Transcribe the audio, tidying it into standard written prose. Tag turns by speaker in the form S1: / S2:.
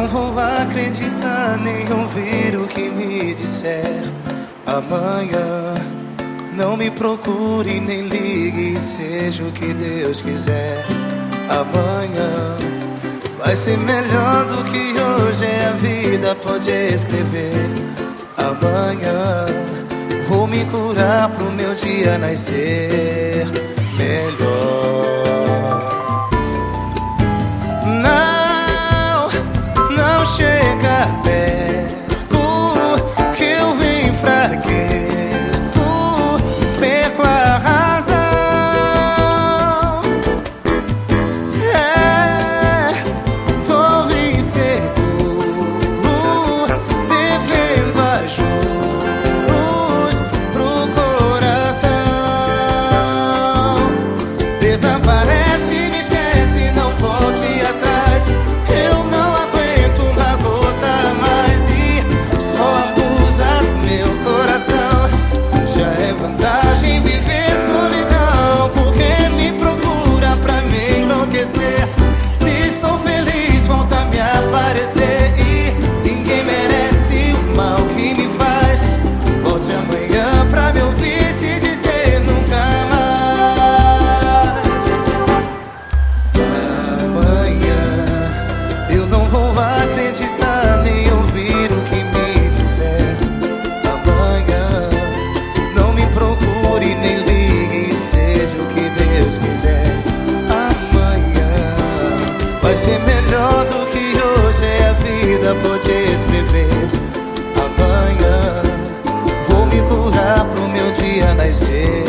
S1: vou acreditar nem ouvir o que me disser amanhã. Não me procure nem ligue, seja o que Deus quiser. Amanhã vai ser melhor do que hoje, a vida pode escrever. Amanhã vou me curar pro meu dia nascer melhor. Não chega perto, que eu me enfraqueço, perco a razão. Tô inseguro, devendo a juros pro coração. Desaparece, me esquece, não volte atrás. Eu não aguento uma gota a mais e só abusa do meu coração. Já é vantagem viver solidão, porque me procura pra me enlouquecer. Se estou feliz, volta a me aparecer. E ninguém merece o mal que me faz. Volte amanhã pra me ouvir te dizer nunca mais. Amanhã eu não vou acreditar nem ouvir o que me disser. Amanhã não me procure nem ligue, seja o que Deus quiser. Amanhã vai ser melhor do que hoje, a vida pode escrever. Amanhã vou me curar pro meu dia nascer